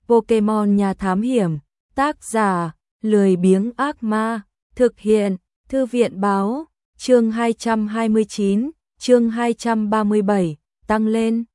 Pokemon nhà thám hiểm, tác giả, lười biếng ác ma, thực hiện, thư viện báo, chương 229, chương 237, tăng lên.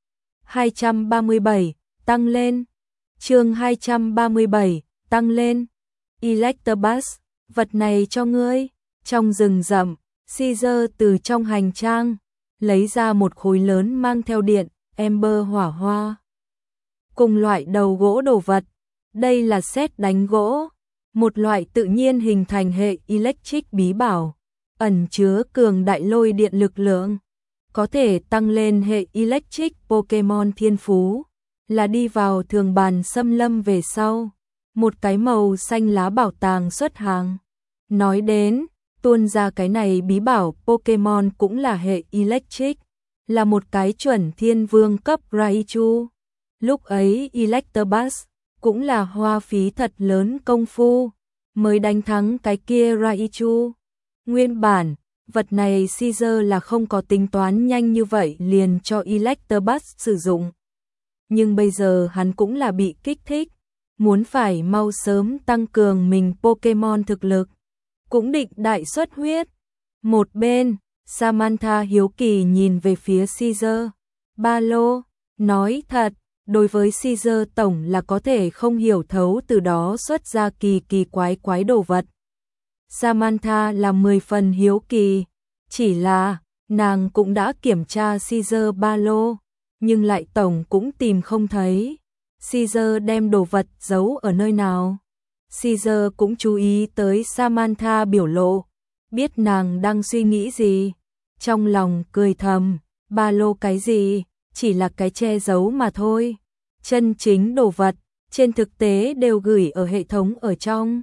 237, tăng lên. Chương 237, tăng lên. Electabuzz, vật này cho ngươi. Trong rừng rậm, Caesar từ trong hành trang lấy ra một khối lớn mang theo điện, Ember hỏa hoa. Cùng loại đầu gỗ đồ vật, đây là sét đánh gỗ, một loại tự nhiên hình thành hệ electric bí bảo, ẩn chứa cường đại lôi điện lực lượng, có thể tăng lên hệ electric Pokemon thiên phú, là đi vào thường bàn xâm lâm về sau, một cái màu xanh lá bảo tàng xuất hàng. Nói đến, tuôn ra cái này bí bảo Pokemon cũng là hệ electric, là một cái chuẩn thiên vương cấp Raichu. Lúc ấy Electabuzz cũng là hoa phí thật lớn công phu mới đánh thắng cái kia Raichu. Nguyên bản, vật này Caesar là không có tính toán nhanh như vậy liền cho Electabuzz sử dụng. Nhưng bây giờ hắn cũng là bị kích thích, muốn phải mau sớm tăng cường mình Pokemon thực lực, cũng định đại xuất huyết. Một bên, Samantha hiếu kỳ nhìn về phía Caesar. Ba lô, nói thật, đối với Caesar tổng là có thể không hiểu thấu từ đó xuất ra kỳ kỳ quái đồ vật. Samantha là 10 phần hiếu kỳ, chỉ là nàng cũng đã kiểm tra Caesar ba lô, nhưng lại tổng cũng tìm không thấy. Caesar đem đồ vật giấu ở nơi nào? Caesar cũng chú ý tới Samantha biểu lộ, biết nàng đang suy nghĩ gì. Trong lòng cười thầm, ba lô cái gì, chỉ là cái che giấu mà thôi. Chân chính đồ vật, trên thực tế đều gửi ở hệ thống ở trong.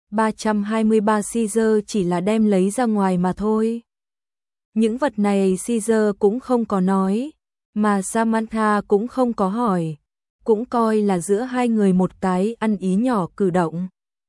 323 Caesar chỉ là đem lấy ra ngoài mà thôi. Những vật này Caesar cũng không có nói, mà Samantha cũng không có hỏi, cũng coi là giữa hai người một cái ăn ý nhỏ cử động.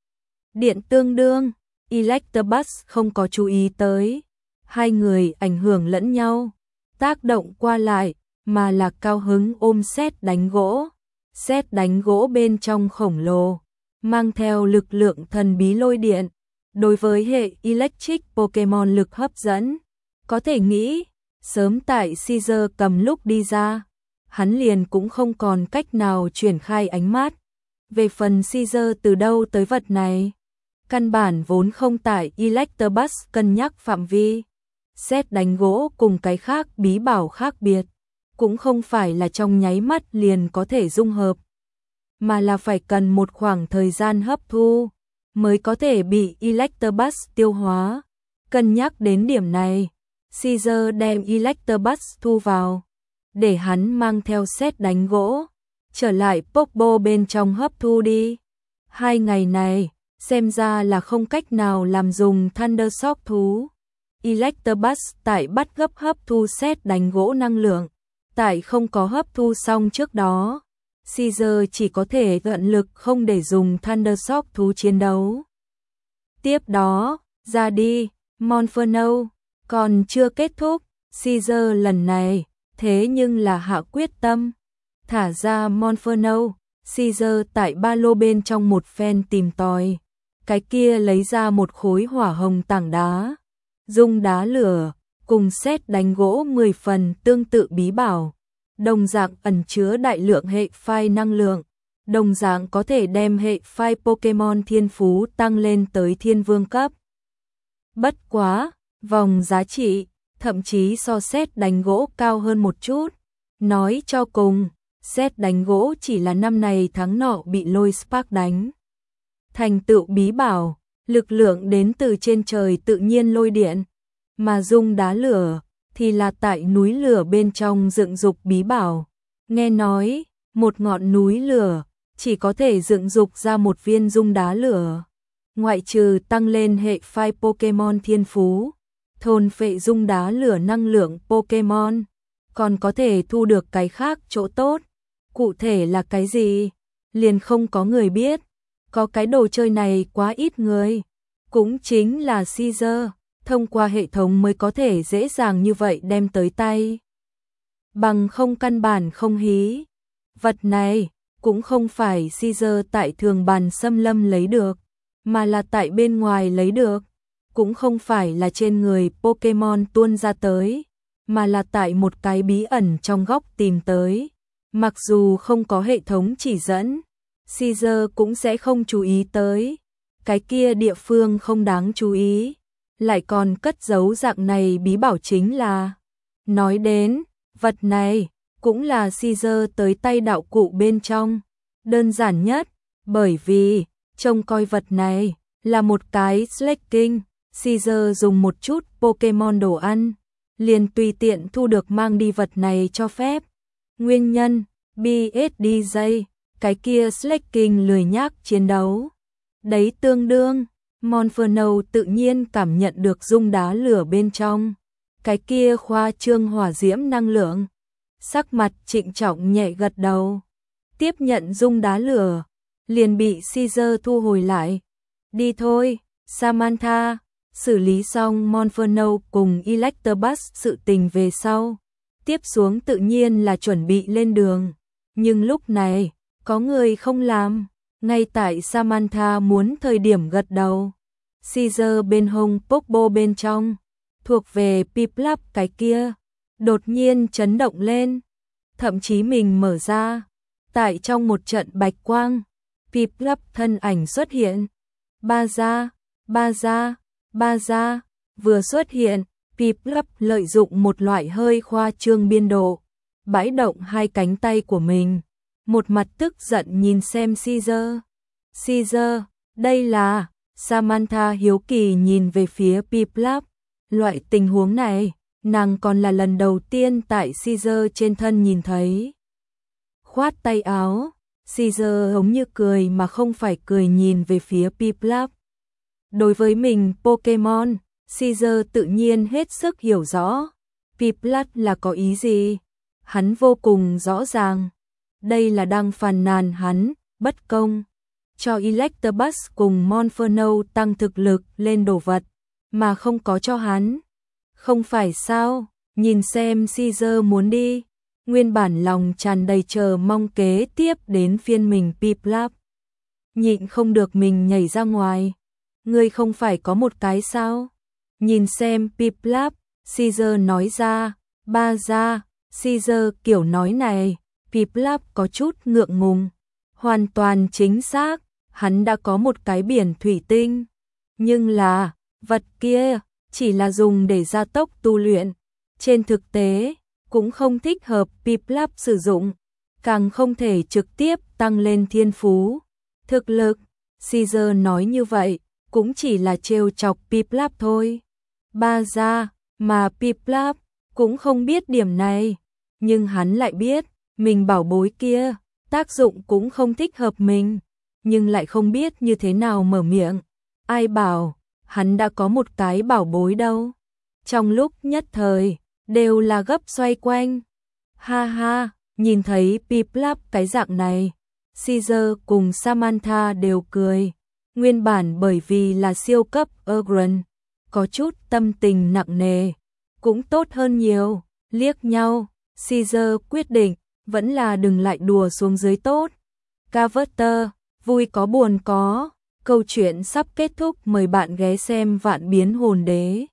Điện tương đương, Electabuzz không có chú ý tới, hai người ảnh hưởng lẫn nhau, tác động qua lại, mà là cao hứng ôm sét đánh gỗ. Sét đánh gỗ bên trong khổng lồ, mang theo lực lượng thần bí lôi điện, đối với hệ electric Pokemon lực hấp dẫn. Có thể nghĩ, sớm tại Caesar cầm lúc đi ra, hắn liền cũng không còn cách nào triển khai ánh mắt. Về phần Caesar từ đâu tới vật này, căn bản vốn không tại Electabuzz cân nhắc phạm vi. Sét đánh gỗ cùng cái khác bí bảo khác biệt, cũng không phải là trong nháy mắt liền có thể dung hợp, mà là phải cần một khoảng thời gian hấp thu mới có thể bị Electabuzz tiêu hóa. Cân nhắc đến điểm này, Caesar đem Electabuzz thu vào, để hắn mang theo sét đánh gỗ trở lại Pokeball bên trong hấp thu đi. 2 ngày này, xem ra là không cách nào làm dùng Thundershock thú. Electabuzz tại bắt gấp hấp thu sét đánh gỗ năng lượng, tại không có hấp thu xong trước đó, Caesar chỉ có thể tận lực không để dùng Thundershock thú chiến đấu. Tiếp đó, ra đi, Monferno, còn chưa kết thúc, Caesar lần này, thế nhưng là hạ quyết tâm. Thả ra Monferno, Caesar tại ba lô bên trong một phen tìm tòi, cái kia lấy ra một khối hỏa hồng tảng đá, dung đá lửa, cùng sét đánh gỗ 10 phần tương tự bí bảo, đồng dạng ẩn chứa đại lượng hệ phai năng lượng, đồng dạng có thể đem hệ phai Pokemon thiên phú tăng lên tới thiên vương cấp. Bất quá, vòng giá trị, thậm chí so sét đánh gỗ cao hơn một chút. Nói cho cùng, sét đánh gỗ chỉ là năm này tháng nọ bị lôi spark đánh. Thành tựu bí bảo, lực lượng đến từ trên trời tự nhiên lôi điện, mà dung đá lửa thì là tại núi lửa bên trong dựng dục bí bảo. Nghe nói, một ngọn núi lửa chỉ có thể dựng dục ra một viên dung đá lửa. Ngoại trừ tăng lên hệ phai Pokemon thiên phú, thôn phệ dung đá lửa năng lượng Pokemon, còn có thể thu được cái khác chỗ tốt. Cụ thể là cái gì? Liền không có người biết. Có cái đồ chơi này quá ít người. Cũng chính là Caesar, thông qua hệ thống mới có thể dễ dàng như vậy đem tới tay. Bằng không căn bản không hí. Vật này, cũng không phải Caesar tại thường bàn xâm lâm lấy được, mà là tại bên ngoài lấy được, cũng không phải là trên người Pokemon tuôn ra tới, mà là tại một cái bí ẩn trong góc tìm tới. Mặc dù không có hệ thống chỉ dẫn, Caesar cũng sẽ không chú ý tới. Cái kia địa phương không đáng chú ý, lại còn cất giấu dạng này bí bảo chính là. Nói đến, vật này cũng là Caesar tới tay đạo cụ bên trong. Đơn giản nhất, bởi vì trông coi vật này là một cái Slaking, Caesar dùng một chút Pokemon đồ ăn, liền tùy tiện thu được mang đi vật này cho phép. Nguyên nhân, BSDJ, cái kia Slaking lười nhác chiến đấu. Đấy tương đương, Monferno tự nhiên cảm nhận được dung đá lửa bên trong. Cái kia khoa trương hỏa diễm năng lượng. Sắc mặt trịnh trọng nhẹ gật đầu. Tiếp nhận dung đá lửa, liền bị Caesar thu hồi lại. Đi thôi, Samantha, xử lý xong Monferno cùng Electabuzz sự tình về sau. Tiếp xuống tự nhiên là chuẩn bị lên đường. Nhưng lúc này, có người không làm. Ngay tại Samantha muốn thời điểm gật đầu, Caesar bên hông Popo bên trong, thuộc về Piplup cái kia, đột nhiên chấn động lên, thậm chí mình mở ra, tại trong một trận bạch quang, Piplup thân ảnh xuất hiện, ba ra, vừa xuất hiện, Piplup lợi dụng một loại hơi khoa trương biên độ, bãi động hai cánh tay của mình. Một mặt tức giận nhìn xem Caesar. Caesar, đây là. Samantha hiếu kỳ nhìn về phía Piplup. Loại tình huống này, nàng còn là lần đầu tiên tại Caesar trên thân nhìn thấy. Khoát tay áo, Caesar giống như cười mà không phải cười nhìn về phía Piplup. Đối với mình Pokemon, Caesar tự nhiên hết sức hiểu rõ. Piplup là có ý gì? Hắn vô cùng rõ ràng. Đây là đang phàn nàn hắn, bất công, cho Electabuzz cùng Monferno tăng thực lực lên đồ vật, mà không có cho hắn. Không phải sao, nhìn xem Caesar muốn đi, nguyên bản lòng tràn đầy chờ mong kế tiếp đến phiên mình Piplup. Nhịn không được mình nhảy ra ngoài, ngươi không phải có một cái sao? Nhìn xem Piplup, Caesar nói ra, ba ra, Caesar kiểu nói này. Piplup có chút ngượng ngùng. Hoàn toàn chính xác, hắn đã có một cái biển thủy tinh. Nhưng là, vật kia, chỉ là dùng để gia tốc tu luyện. Trên thực tế, cũng không thích hợp Piplup sử dụng. Càng không thể trực tiếp tăng lên thiên phú. Thực lực, Caesar nói như vậy, cũng chỉ là trêu chọc Piplup thôi. Ba ra, mà Piplup cũng không biết điểm này. Nhưng hắn lại biết. Mình bảo bối kia, tác dụng cũng không thích hợp mình, nhưng lại không biết như thế nào mở miệng. Ai bảo, hắn đã có một cái bảo bối đâu. Trong lúc nhất thời, đều là gấp xoay quanh. Ha ha, nhìn thấy Piplup cái dạng này, Caesar cùng Samantha đều cười. Nguyên bản bởi vì là siêu cấp Ugran, có chút tâm tình nặng nề, cũng tốt hơn nhiều, liếc nhau, Caesar quyết định. Vẫn là đừng lại đùa xuống dưới tốt. Carver, vui có buồn có. Câu chuyện sắp kết thúc, mời bạn ghé xem Vạn Biến Hồn Đế.